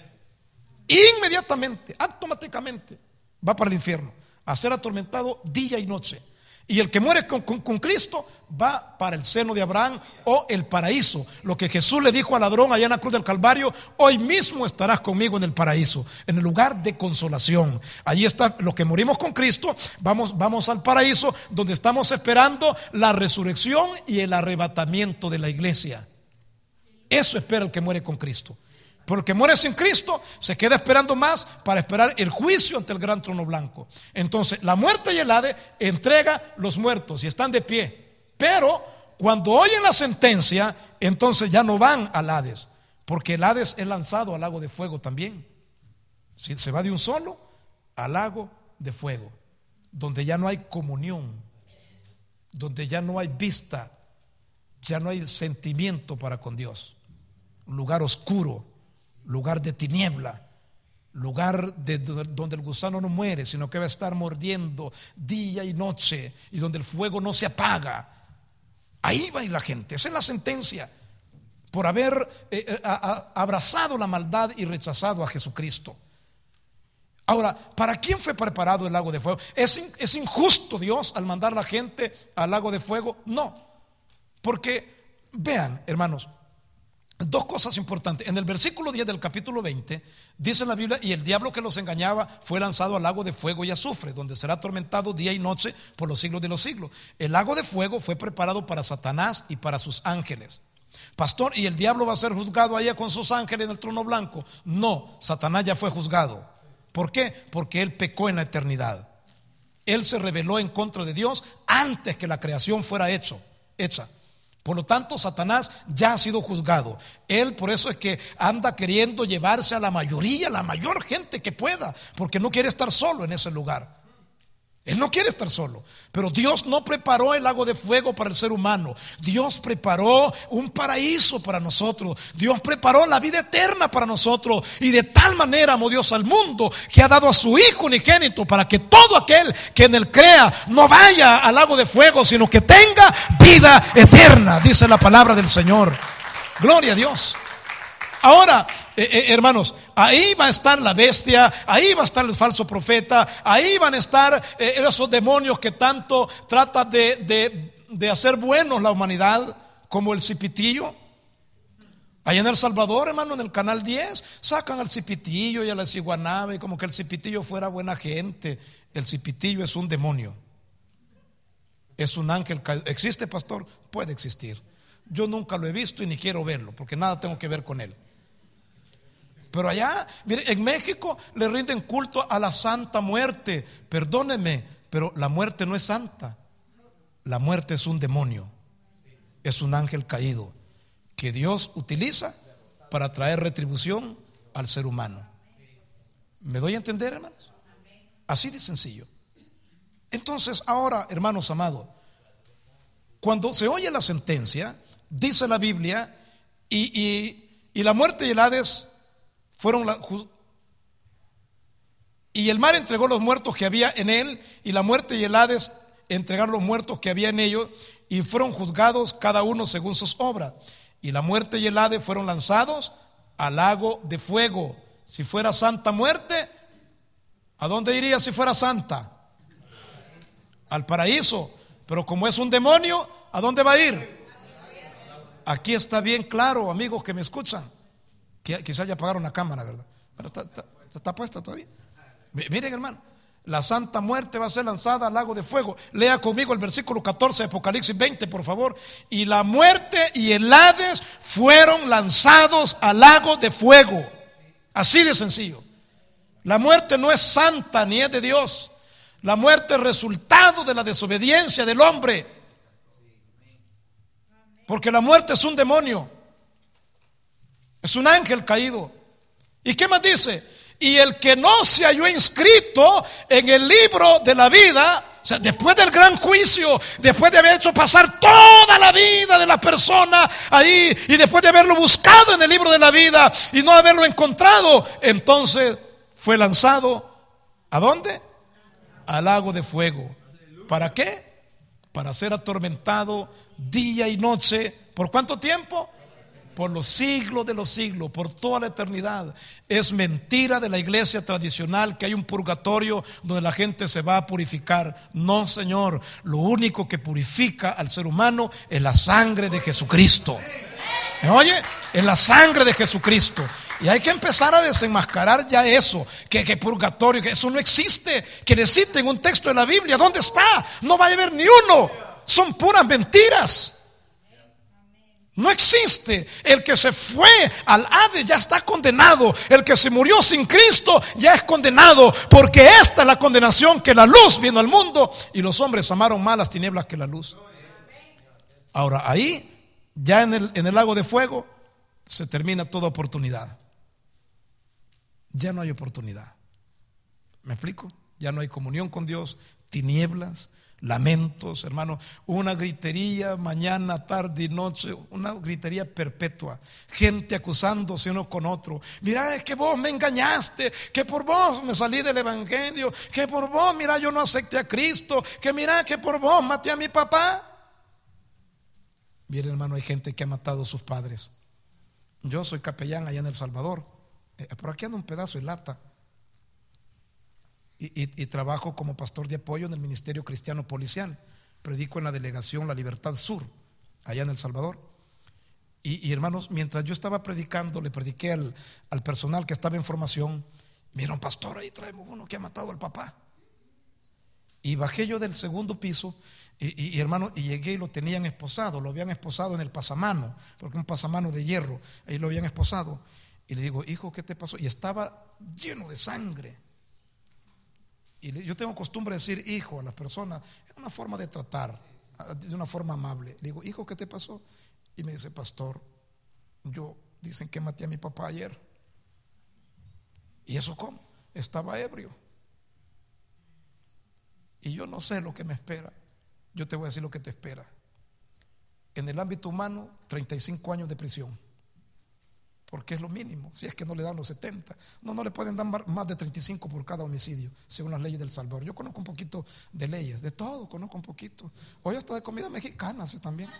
inmediatamente, automáticamente va para el infierno a ser atormentado día y noche. Y el que muere con, con, con Cristo va para el seno de Abraham o el paraíso. Lo que Jesús le dijo al ladrón allá en la cruz del Calvario: hoy mismo estarás conmigo en el paraíso, en el lugar de consolación. Allí está, los que morimos con Cristo, vamos, vamos al paraíso, donde estamos esperando la resurrección y el arrebatamiento de la iglesia. Eso espera el que muere con Cristo. Pero el que muere sin Cristo se queda esperando más para esperar el juicio ante el gran trono blanco. Entonces la muerte y el Hades entrega los muertos y están de pie. Pero cuando oyen la sentencia, entonces ya no van al Hades, porque el Hades es lanzado al lago de fuego también. Si se va de un solo al lago de fuego, donde ya no hay comunión, donde ya no hay vista, ya no hay sentimiento para con Dios. Un lugar oscuro, lugar de tiniebla, lugar de donde el gusano no muere, sino que va a estar mordiendo día y noche, y donde el fuego no se apaga. Ahí va a ir la gente. Esa es la sentencia por haber eh, a, a, abrazado la maldad y rechazado a Jesucristo. Ahora, ¿para quién fue preparado el lago de fuego? ¿Es, ¿Es injusto Dios al mandar a la gente al lago de fuego? No, porque vean, hermanos, dos cosas importantes. En el versículo diez del capítulo veinte dice la Biblia: y el diablo que los engañaba fue lanzado al lago de fuego y azufre, donde será atormentado día y noche por los siglos de los siglos. El lago de fuego fue preparado para Satanás y para sus ángeles. Pastor, ¿y el diablo va a ser juzgado allá con sus ángeles en el trono blanco? No, Satanás ya fue juzgado. ¿Por qué? Porque él pecó en la eternidad. Él se rebeló en contra de Dios antes que la creación fuera hecho, hecha. Por lo tanto, Satanás ya ha sido juzgado. Él por eso es que anda queriendo llevarse a la mayoría, la mayor gente que pueda, porque no quiere estar solo en ese lugar. Él no quiere estar solo. Pero Dios no preparó el lago de fuego para el ser humano. Dios preparó un paraíso para nosotros. Dios preparó la vida eterna para nosotros. Y de tal manera amó Dios al mundo, que ha dado a su Hijo unigénito, para que todo aquel que en él crea no vaya al lago de fuego, sino que tenga vida eterna, dice la palabra del Señor. Gloria a Dios. Ahora, eh, eh, hermanos, ahí va a estar la bestia, ahí va a estar el falso profeta, ahí van a estar eh, esos demonios que tanto tratan de, de, de hacer buenos la humanidad, como el cipitillo. Allá en El Salvador, hermano, en el canal diez, sacan al cipitillo y a la ciguanaba, y como que el cipitillo fuera buena gente. El cipitillo es un demonio, es un ángel. ¿Existe, pastor? Puede existir. Yo nunca lo he visto y ni quiero verlo, porque nada tengo que ver con él. Pero allá, mire, en México le rinden culto a la Santa Muerte. Perdónenme, pero la muerte no es santa. La muerte es un demonio, es un ángel caído que Dios utiliza para traer retribución al ser humano. ¿Me doy a entender, hermanos? Así de sencillo. Entonces, ahora, hermanos amados, cuando se oye la sentencia, dice la Biblia, y, y, y la muerte y el Hades fueron la, y el mar entregó los muertos que había en él, y la muerte y el Hades entregaron los muertos que había en ellos, y fueron juzgados cada uno según sus obras. Y la muerte y el Hades fueron lanzados al lago de fuego. Si fuera santa muerte, ¿a dónde iría si fuera santa? Al paraíso. Pero como es un demonio, ¿a dónde va a ir? Aquí está bien claro, amigos que me escuchan. Quizás ya apagaron la cámara, ¿verdad? Pero está, está, está puesta todavía. Miren, hermano, la santa muerte va a ser lanzada al lago de fuego. Lea conmigo el versículo catorce de Apocalipsis veinte, por favor. Y la muerte y el Hades fueron lanzados al lago de fuego. Así de sencillo. La muerte no es santa ni es de Dios. La muerte es resultado de la desobediencia del hombre, porque la muerte es un demonio, es un ángel caído. ¿Y qué más dice? Y el que no se halló inscrito en el libro de la vida, o sea, después del gran juicio, después de haber hecho pasar toda la vida de la persona ahí, y después de haberlo buscado en el libro de la vida y no haberlo encontrado, entonces fue lanzado ¿a dónde? Al lago de fuego. ¿Para qué? Para ser atormentado día y noche. ¿Por cuánto tiempo? por los siglos de los siglos, por toda la eternidad. Es mentira de la iglesia tradicional que hay un purgatorio donde la gente se va a purificar. No, Señor, lo único que purifica al ser humano es la sangre de Jesucristo. ¿Me oye? Es la sangre de Jesucristo. Y hay que empezar a desenmascarar ya eso, que, que purgatorio, que eso no existe. Que le citen un texto de la Biblia, ¿dónde está? No va a haber ni uno. Son puras mentiras. No existe. El que se fue al Hades ya está condenado. El que se murió sin Cristo ya es condenado, porque esta es la condenación, que la luz vino al mundo y los hombres amaron más las tinieblas que la luz. Ahora ahí, ya en el, en el lago de fuego, se termina toda oportunidad. Ya no hay oportunidad. ¿Me explico? Ya no hay comunión con Dios, tinieblas, lamentos, hermano, una gritería mañana, tarde y noche, una gritería perpetua, gente acusándose uno con otro. Mira, es que vos me engañaste, que por vos me salí del evangelio, que por vos, mira, yo no acepté a Cristo, que mira, que por vos maté a mi papá. Miren, hermano, hay gente que ha matado a sus padres. Yo soy capellán allá en El Salvador, eh, por aquí ando un pedazo de lata. Y, y, y trabajo como pastor de apoyo en el Ministerio Cristiano Policial. Predico en la delegación La Libertad Sur, allá en El Salvador. Y, y hermanos, mientras yo estaba predicando, le prediqué al, al personal que estaba en formación. Mira, un pastor, ahí traemos uno que ha matado al papá. Y bajé yo del segundo piso y, y, y hermano, y llegué y lo tenían esposado. Lo habían esposado en el pasamano, porque un pasamano de hierro, ahí lo habían esposado. Y le digo, hijo, ¿qué te pasó? Y estaba lleno de sangre. Y yo tengo costumbre de decir hijo a las personas, es una forma de tratar, de una forma amable. Le digo, hijo, ¿qué te pasó? Y me dice, pastor, yo, dicen que maté a mi papá ayer. ¿Y eso cómo? Estaba ebrio. Y yo no sé lo que me espera. Yo te voy a decir lo que te espera. En el ámbito humano, treinta y cinco años de prisión, porque es lo mínimo, si es que no le dan los setenta. No, no le pueden dar más de treinta y cinco por cada homicidio, según las leyes del Salvador. Yo conozco un poquito de leyes, de todo conozco un poquito. Hoy hasta de comida mexicana, sí, también.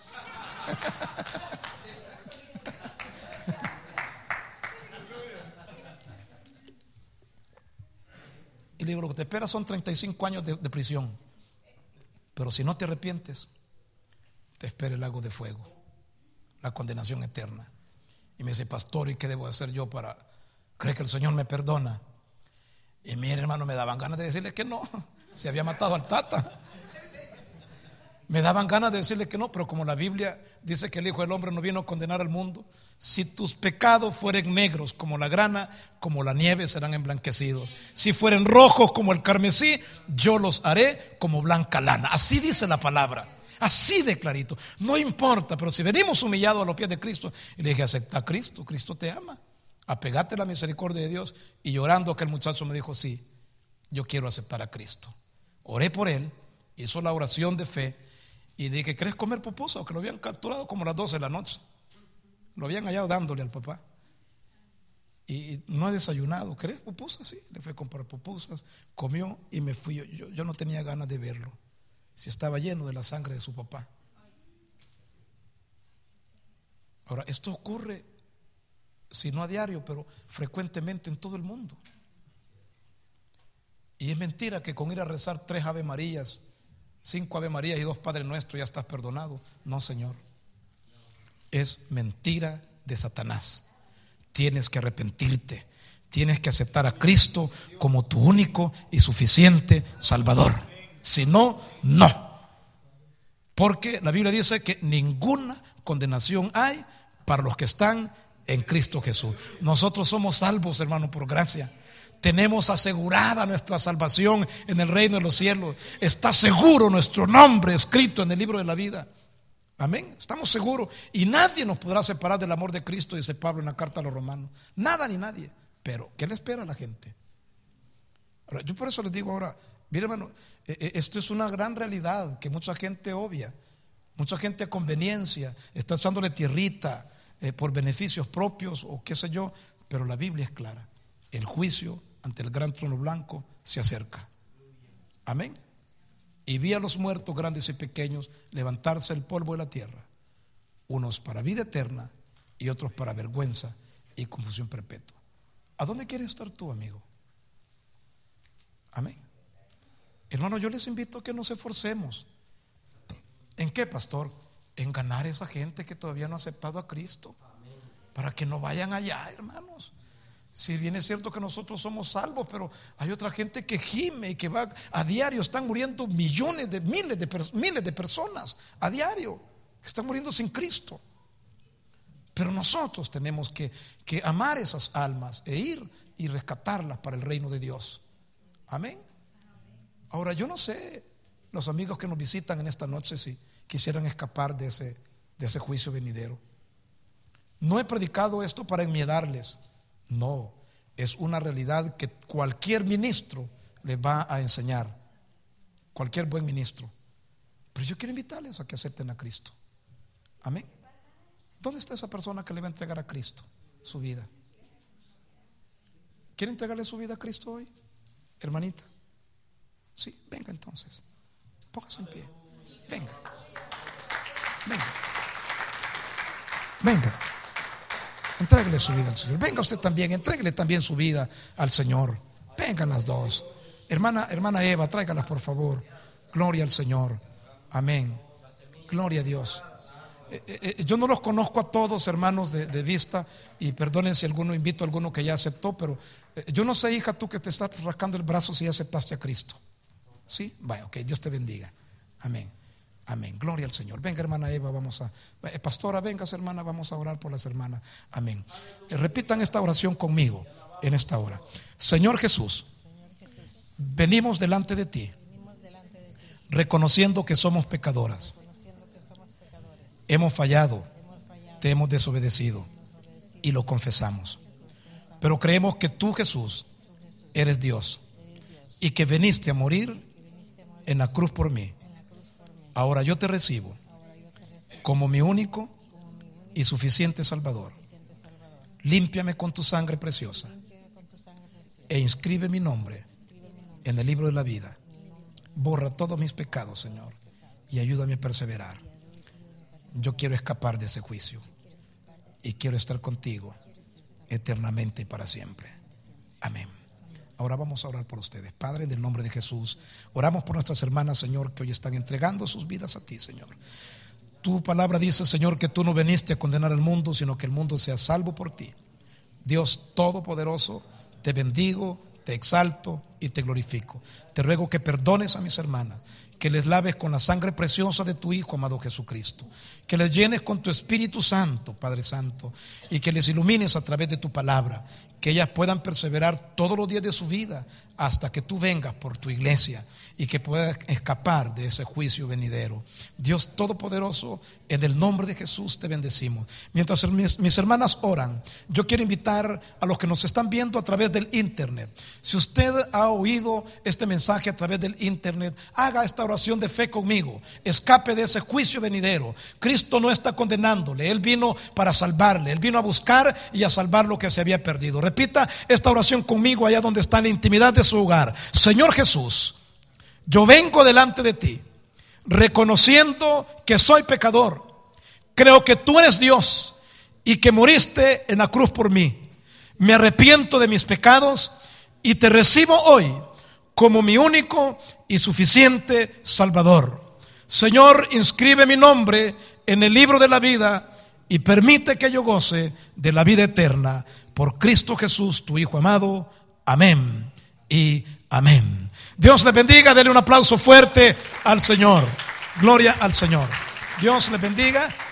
Y le digo, lo que te espera son treinta y cinco años de, de prisión. Pero si no te arrepientes, te espera el lago de fuego, la condenación eterna. Y me dice, pastor, ¿y qué debo hacer yo para creer que el Señor me perdona? Y mire, hermano, me daban ganas de decirle que no. Se había matado al tata. Me daban ganas de decirle que no, pero como la Biblia dice que el Hijo del Hombre no vino a condenar al mundo, si tus pecados fueren negros como la grana, como la nieve serán emblanquecidos. Si fueren rojos como el carmesí, yo los haré como blanca lana. Así dice la palabra. Así de clarito. No importa, pero si venimos humillados a los pies de Cristo, y le dije, acepta a Cristo, Cristo te ama, apegate a la misericordia de Dios. Y llorando aquel muchacho me dijo, sí, yo quiero aceptar a Cristo. Oré por él, hizo la oración de fe. Y le dije, ¿querés comer pupusa? Que lo habían capturado como a las doce de la noche. Lo habían hallado dándole al papá. Y no he desayunado. ¿Querés pupusas? Sí, le fui a comprar pupusas, comió y me fui. Yo, yo no tenía ganas de verlo, si estaba lleno de la sangre de su papá. Ahora, esto ocurre, si no a diario, pero frecuentemente en todo el mundo. Y es mentira que con ir a rezar tres Ave Marías, cinco Ave Marías y dos Padre Nuestro ya estás perdonado. No, Señor. Es mentira de Satanás. Tienes que arrepentirte. Tienes que aceptar a Cristo como tu único y suficiente Salvador. Si no, no. Porque la Biblia dice que ninguna condenación hay para los que están en Cristo Jesús. Nosotros somos salvos, hermano, por gracia. Tenemos asegurada nuestra salvación en el reino de los cielos. Está seguro nuestro nombre escrito en el libro de la vida. Amén. Estamos seguros. Y nadie nos podrá separar del amor de Cristo, dice Pablo en la carta a los romanos. Nada ni nadie. Pero ¿qué le espera a la gente? Ahora, yo por eso les digo ahora, mire, hermano, esto es una gran realidad que mucha gente obvia. Mucha gente a conveniencia está echándole tierrita eh, por beneficios propios o qué sé yo. Pero la Biblia es clara. El juicio ante el gran trono blanco se acerca. Amén. Y vi a los muertos grandes y pequeños levantarse el polvo de la tierra, unos para vida eterna y otros para vergüenza y confusión perpetua. ¿A dónde quieres estar tú, amigo? Amén. Hermano, yo les invito a que nos esforcemos. ¿En qué, pastor? En ganar a esa gente que todavía no ha aceptado a Cristo, para que no vayan allá, hermanos. Si bien es cierto que nosotros somos salvos, pero hay otra gente que gime y que va a diario. Están muriendo millones de miles de, miles de personas a diario que están muriendo sin Cristo. Pero nosotros tenemos que, que amar esas almas e ir y rescatarlas para el reino de Dios. Amén. Ahora, yo no sé, los amigos que nos visitan en esta noche, si quisieran escapar de ese, de ese juicio venidero. No he predicado esto para enmiedarles. No, es una realidad que cualquier ministro les va a enseñar. Cualquier buen ministro. Pero yo quiero invitarles a que acepten a Cristo. Amén. ¿Dónde está esa persona que le va a entregar a Cristo su vida? ¿Quiere entregarle su vida a Cristo hoy, hermanita? Sí, venga entonces. Póngase en pie. Venga. Venga. Venga. Entréguele su vida al Señor. Venga usted también, entréguele también su vida al Señor. Vengan las dos. Hermana, hermana Eva, tráigalas por favor. Gloria al Señor. Amén. Gloria a Dios. Eh, eh, yo no los conozco a todos, hermanos, de, de vista, y perdonen si alguno invito a alguno que ya aceptó, pero eh, yo no sé, hija, tú que te estás rascando el brazo, si ya aceptaste a Cristo. ¿Sí? Vaya, ok, Dios te bendiga. Amén. Amén, gloria al Señor. Venga, hermana Eva, vamos a eh, pastora, vengas, hermana, vamos a orar por las hermanas. Amén. Eh, repitan esta oración conmigo en esta hora. Señor Jesús, venimos delante de ti, reconociendo que somos pecadoras. Hemos fallado, te hemos desobedecido y lo confesamos. Pero creemos que tú, Jesús, eres Dios y que viniste a morir en la cruz por mí. Ahora yo te recibo como mi único y suficiente Salvador. Límpiame con tu sangre preciosa e inscribe mi nombre en el libro de la vida. Borra todos mis pecados, Señor, y ayúdame a perseverar. Yo quiero escapar de ese juicio y quiero estar contigo eternamente y para siempre. Amén. Ahora vamos a orar por ustedes. Padre, en el nombre de Jesús, oramos por nuestras hermanas, Señor, que hoy están entregando sus vidas a ti, Señor. Tu palabra dice, Señor, que tú no viniste a condenar al mundo, sino que el mundo sea salvo por ti. Dios Todopoderoso, te bendigo, te exalto y te glorifico. Te ruego que perdones a mis hermanas, que les laves con la sangre preciosa de tu Hijo amado Jesucristo, que les llenes con tu Espíritu Santo, Padre Santo, y que les ilumines a través de tu palabra, que ellas puedan perseverar todos los días de su vida hasta que tú vengas por tu iglesia y que puedan escapar de ese juicio venidero. Dios Todopoderoso, en el nombre de Jesús te bendecimos. Mientras mis, mis hermanas oran, yo quiero invitar a los que nos están viendo a través del internet. Si usted ha oído este mensaje a través del internet, haga esta oración de fe conmigo. Escape de ese juicio venidero. Cristo no está condenándole, Él vino para salvarle. Él vino a buscar y a salvar lo que se había perdido. Repita esta oración conmigo allá donde está en la intimidad de su hogar. Señor Jesús, yo vengo delante de ti reconociendo que soy pecador. Creo que tú eres Dios y que moriste en la cruz por mí. Me arrepiento de mis pecados y te recibo hoy como mi único y suficiente Salvador. Señor, inscribe mi nombre en el libro de la vida y permite que yo goce de la vida eterna. Por Cristo Jesús, tu Hijo amado. Amén y amén. Dios les bendiga. Denle un aplauso fuerte al Señor. Gloria al Señor. Dios les bendiga.